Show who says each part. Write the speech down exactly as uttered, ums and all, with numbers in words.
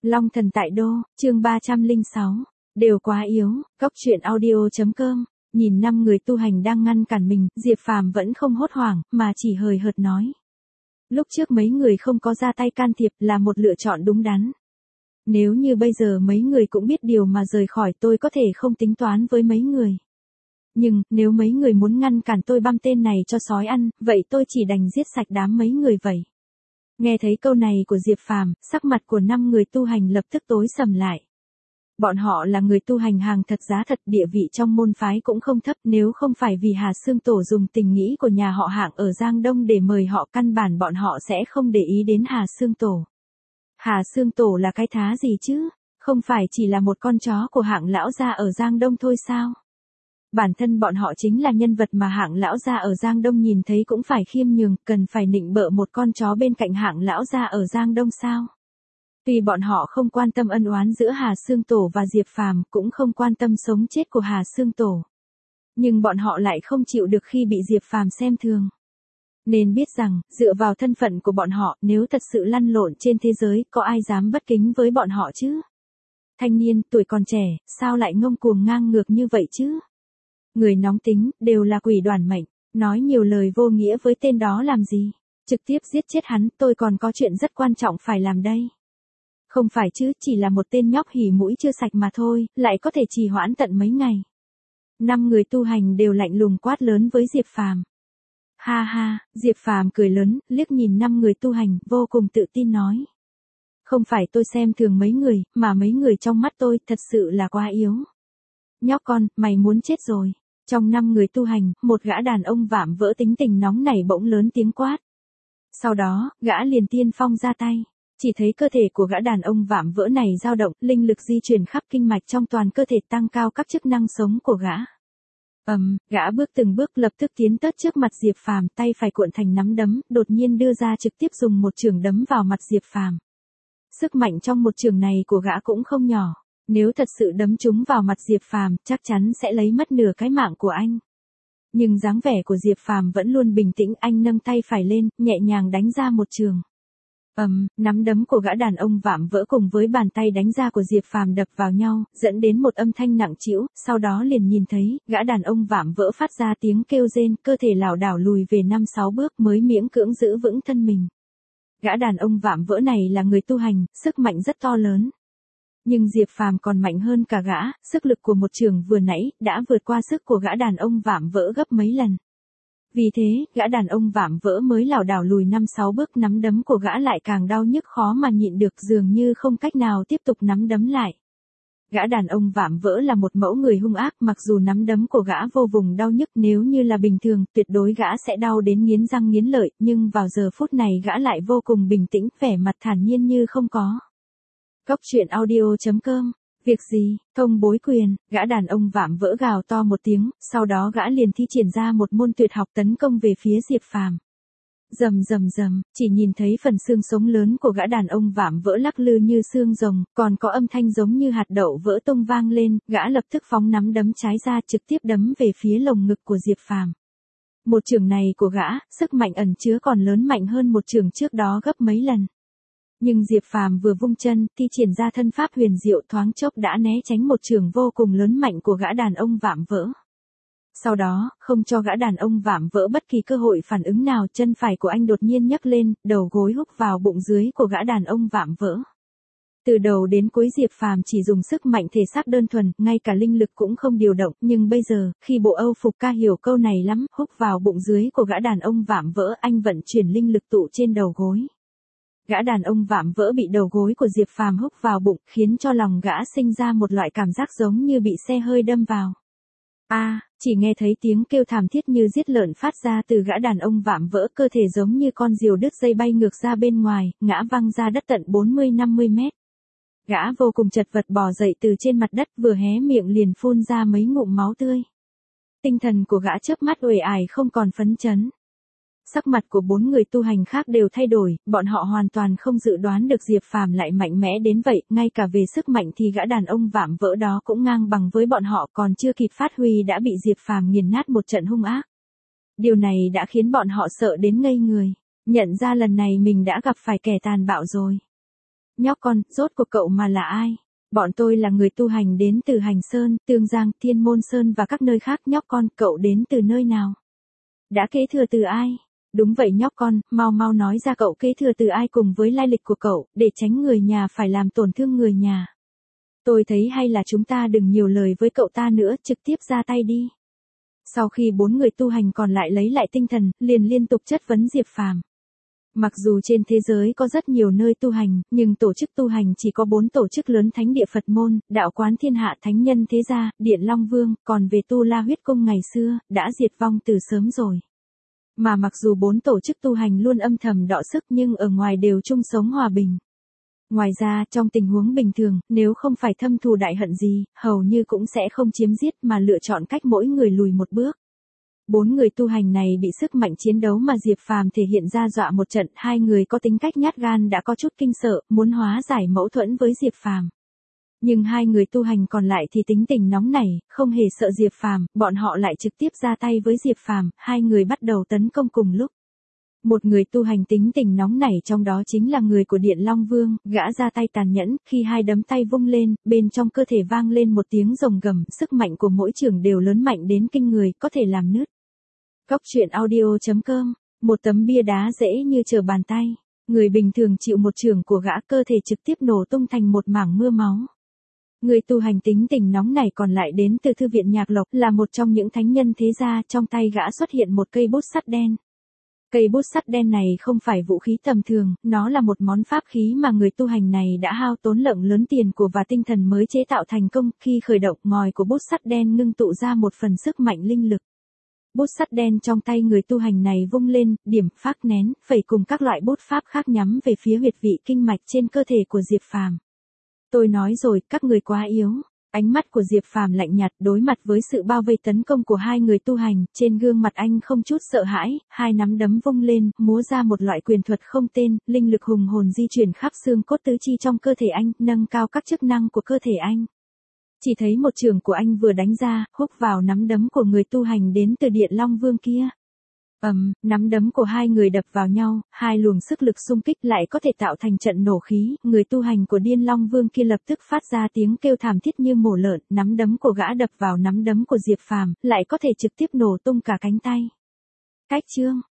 Speaker 1: Long thần tại đô, chương ba trăm lẻ sáu, đều quá yếu, Cốc truyện audio chấm com. Nhìn năm người tu hành đang ngăn cản mình, Diệp Phàm vẫn không hốt hoảng, mà chỉ hời hợt nói. Lúc trước mấy người không có ra tay can thiệp là một lựa chọn đúng đắn. Nếu như bây giờ mấy người cũng biết điều mà rời khỏi, tôi có thể không tính toán với mấy người. Nhưng, nếu mấy người muốn ngăn cản tôi băm tên này cho sói ăn, vậy tôi chỉ đành giết sạch đám mấy người vậy. Nghe thấy câu này của Diệp Phàm, sắc mặt của năm người tu hành lập tức tối sầm lại. Bọn họ là người tu hành hàng thật giá thật, địa vị trong môn phái cũng không thấp, nếu không phải vì Hà Xương Tổ dùng tình nghĩ của nhà họ Hạng ở Giang Đông để mời họ, căn bản bọn họ sẽ không để ý đến Hà Xương Tổ. Hà Xương Tổ là cái thá gì chứ? Không phải chỉ là một con chó của Hạng lão gia ở Giang Đông thôi sao? Bản thân bọn họ chính là nhân vật mà Hạng lão gia ở Giang Đông nhìn thấy cũng phải khiêm nhường, cần phải nịnh bợ một con chó bên cạnh Hạng lão gia ở Giang Đông sao? Tuy bọn họ không quan tâm ân oán giữa Hà Xương Tổ và Diệp Phàm, cũng không quan tâm sống chết của Hà Xương Tổ, nhưng bọn họ lại không chịu được khi bị Diệp Phàm xem thường. Nên biết rằng, dựa vào thân phận của bọn họ, nếu thật sự lăn lộn trên thế giới, có ai dám bất kính với bọn họ chứ? Thanh niên, tuổi còn trẻ, sao lại ngông cuồng ngang ngược như vậy chứ? Người nóng tính, đều là quỷ đoản mệnh, nói nhiều lời vô nghĩa với tên đó làm gì? Trực tiếp giết chết hắn, tôi còn có chuyện rất quan trọng phải làm đây. Không phải chứ, chỉ là một tên nhóc hỉ mũi chưa sạch mà thôi, lại có thể trì hoãn tận mấy ngày. Năm người tu hành đều lạnh lùng quát lớn với Diệp Phàm. Ha ha, Diệp Phàm cười lớn, liếc nhìn năm người tu hành, vô cùng tự tin nói. Không phải tôi xem thường mấy người, mà mấy người trong mắt tôi thật sự là quá yếu. Nhóc con, mày muốn chết rồi. Trong năm người tu hành, một gã đàn ông vạm vỡ tính tình nóng nảy bỗng lớn tiếng quát. Sau đó, gã liền tiên phong ra tay. Chỉ thấy cơ thể của gã đàn ông vạm vỡ này dao động, linh lực di chuyển khắp kinh mạch trong toàn cơ thể, tăng cao các chức năng sống của gã. Ầm, um, gã bước từng bước lập tức tiến tới trước mặt Diệp Phàm, tay phải cuộn thành nắm đấm, đột nhiên đưa ra trực tiếp dùng một chưởng đấm vào mặt Diệp Phàm. Sức mạnh trong một chưởng này của gã cũng không nhỏ, nếu thật sự đấm trúng vào mặt Diệp Phàm, chắc chắn sẽ lấy mất nửa cái mạng của anh. Nhưng dáng vẻ của Diệp Phàm vẫn luôn bình tĩnh, anh nâng tay phải lên, nhẹ nhàng đánh ra một chưởng. Ầm, um, nắm đấm của gã đàn ông vạm vỡ cùng với bàn tay đánh ra của Diệp Phàm đập vào nhau, dẫn đến một âm thanh nặng trĩu, sau đó liền nhìn thấy, gã đàn ông vạm vỡ phát ra tiếng kêu rên, cơ thể lảo đảo lùi về năm sáu bước mới miễn cưỡng giữ vững thân mình. Gã đàn ông vạm vỡ này là người tu hành, sức mạnh rất to lớn. Nhưng Diệp Phàm còn mạnh hơn cả gã, sức lực của một chưởng vừa nãy đã vượt qua sức của gã đàn ông vạm vỡ gấp mấy lần. Vì thế, gã đàn ông vạm vỡ mới lảo đảo lùi năm sáu bước, nắm đấm của gã lại càng đau nhức khó mà nhịn được, dường như không cách nào tiếp tục nắm đấm lại. Gã đàn ông vạm vỡ là một mẫu người hung ác, mặc dù nắm đấm của gã vô cùng đau nhức, nếu như là bình thường, tuyệt đối gã sẽ đau đến nghiến răng nghiến lợi, nhưng vào giờ phút này gã lại vô cùng bình tĩnh, vẻ mặt thản nhiên như không có. Cốc truyện audio chấm com. Việc gì, thông bối quyền, gã đàn ông vạm vỡ gào to một tiếng, sau đó gã liền thi triển ra một môn tuyệt học tấn công về phía Diệp Phàm. Rầm rầm rầm, chỉ nhìn thấy phần xương sống lớn của gã đàn ông vạm vỡ lắc lư như xương rồng, còn có âm thanh giống như hạt đậu vỡ tung vang lên, gã lập tức phóng nắm đấm trái ra trực tiếp đấm về phía lồng ngực của Diệp Phàm. Một chưởng này của gã, sức mạnh ẩn chứa còn lớn mạnh hơn một chưởng trước đó gấp mấy lần. Nhưng Diệp Phàm vừa vung chân, thi triển ra thân pháp huyền diệu, thoáng chốc đã né tránh một chưởng vô cùng lớn mạnh của gã đàn ông vạm vỡ. Sau đó, không cho gã đàn ông vạm vỡ bất kỳ cơ hội phản ứng nào, chân phải của anh đột nhiên nhấc lên, đầu gối húc vào bụng dưới của gã đàn ông vạm vỡ. Từ đầu đến cuối Diệp Phàm chỉ dùng sức mạnh thể xác đơn thuần, ngay cả linh lực cũng không điều động, nhưng bây giờ, khi bộ Âu phục ca hiểu câu này lắm, húc vào bụng dưới của gã đàn ông vạm vỡ, anh vận chuyển linh lực tụ trên đầu gối. Gã đàn ông vạm vỡ bị đầu gối của Diệp Phàm húc vào bụng, khiến cho lòng gã sinh ra một loại cảm giác giống như bị xe hơi đâm vào. A, à, chỉ nghe thấy tiếng kêu thảm thiết như giết lợn phát ra từ gã đàn ông vạm vỡ, cơ thể giống như con diều đứt dây bay ngược ra bên ngoài, ngã văng ra đất tận bốn mươi năm mươi mét. Gã vô cùng chật vật bò dậy từ trên mặt đất, vừa hé miệng liền phun ra mấy ngụm máu tươi. Tinh thần của gã chớp mắt uể ải không còn phấn chấn. Sắc mặt của bốn người tu hành khác đều thay đổi, bọn họ hoàn toàn không dự đoán được Diệp Phàm lại mạnh mẽ đến vậy, ngay cả về sức mạnh thì gã đàn ông vạm vỡ đó cũng ngang bằng với bọn họ, còn chưa kịp phát huy đã bị Diệp Phàm nghiền nát một trận hung ác. Điều này đã khiến bọn họ sợ đến ngây người, nhận ra lần này mình đã gặp phải kẻ tàn bạo rồi. Nhóc con, rốt cuộc cậu mà là ai? Bọn tôi là người tu hành đến từ Hành Sơn, Tương Giang, Thiên Môn Sơn và các nơi khác. Nhóc con, cậu đến từ nơi nào? Đã kế thừa từ ai? Đúng vậy nhóc con, mau mau nói ra cậu kế thừa từ ai cùng với lai lịch của cậu, để tránh người nhà phải làm tổn thương người nhà. Tôi thấy hay là chúng ta đừng nhiều lời với cậu ta nữa, trực tiếp ra tay đi. Sau khi bốn người tu hành còn lại lấy lại tinh thần, liền liên tục chất vấn Diệp Phàm. Mặc dù trên thế giới có rất nhiều nơi tu hành, nhưng tổ chức tu hành chỉ có bốn tổ chức lớn: Thánh địa Phật môn, Đạo quán Thiên hạ, Thánh nhân thế gia, Điện Long Vương, còn về Tu La Huyết Cung ngày xưa, đã diệt vong từ sớm rồi. Mà mặc dù bốn tổ chức tu hành luôn âm thầm đọ sức nhưng ở ngoài đều chung sống hòa bình. Ngoài ra, trong tình huống bình thường, nếu không phải thâm thù đại hận gì, hầu như cũng sẽ không chiếm giết mà lựa chọn cách mỗi người lùi một bước. Bốn người tu hành này bị sức mạnh chiến đấu mà Diệp Phàm thể hiện ra dọa một trận, hai người có tính cách nhát gan đã có chút kinh sợ, muốn hóa giải mâu thuẫn với Diệp Phàm. Nhưng hai người tu hành còn lại thì tính tình nóng nảy, không hề sợ Diệp Phàm, bọn họ lại trực tiếp ra tay với Diệp Phàm, hai người bắt đầu tấn công cùng lúc. Một người tu hành tính tình nóng nảy trong đó chính là người của Điện Long Vương, gã ra tay tàn nhẫn, khi hai đấm tay vung lên, bên trong cơ thể vang lên một tiếng rồng gầm, sức mạnh của mỗi chưởng đều lớn mạnh đến kinh người, có thể làm nứt. Góc truyện audio chấm com, một tấm bia đá dễ như trở bàn tay, người bình thường chịu một chưởng của gã cơ thể trực tiếp nổ tung thành một mảng mưa máu. Người tu hành tính tình nóng này còn lại đến từ Thư viện Nhạc Lộc, là một trong những thánh nhân thế gia, trong tay gã xuất hiện một cây bút sắt đen. Cây bút sắt đen này không phải vũ khí tầm thường, nó là một món pháp khí mà người tu hành này đã hao tốn lượng lớn tiền của và tinh thần mới chế tạo thành công, khi khởi động ngòi của bút sắt đen ngưng tụ ra một phần sức mạnh linh lực. Bút sắt đen trong tay người tu hành này vung lên, điểm, phác nén, phẩy cùng các loại bút pháp khác nhắm về phía huyệt vị kinh mạch trên cơ thể của Diệp Phàm. Tôi nói rồi, các người quá yếu. Ánh mắt của Diệp Phàm lạnh nhạt, đối mặt với sự bao vây tấn công của hai người tu hành, trên gương mặt anh không chút sợ hãi, hai nắm đấm vung lên, múa ra một loại quyền thuật không tên, linh lực hùng hồn di chuyển khắp xương cốt tứ chi trong cơ thể anh, nâng cao các chức năng của cơ thể anh. Chỉ thấy một chưởng của anh vừa đánh ra, húc vào nắm đấm của người tu hành đến từ Điện Long Vương kia. Ầm, um, nắm đấm của hai người đập vào nhau, hai luồng sức lực xung kích lại có thể tạo thành trận nổ khí, người tu hành của Điên Long Vương kia lập tức phát ra tiếng kêu thảm thiết như mổ lợn, nắm đấm của gã đập vào nắm đấm của Diệp Phàm, lại có thể trực tiếp nổ tung cả cánh tay. Cách chương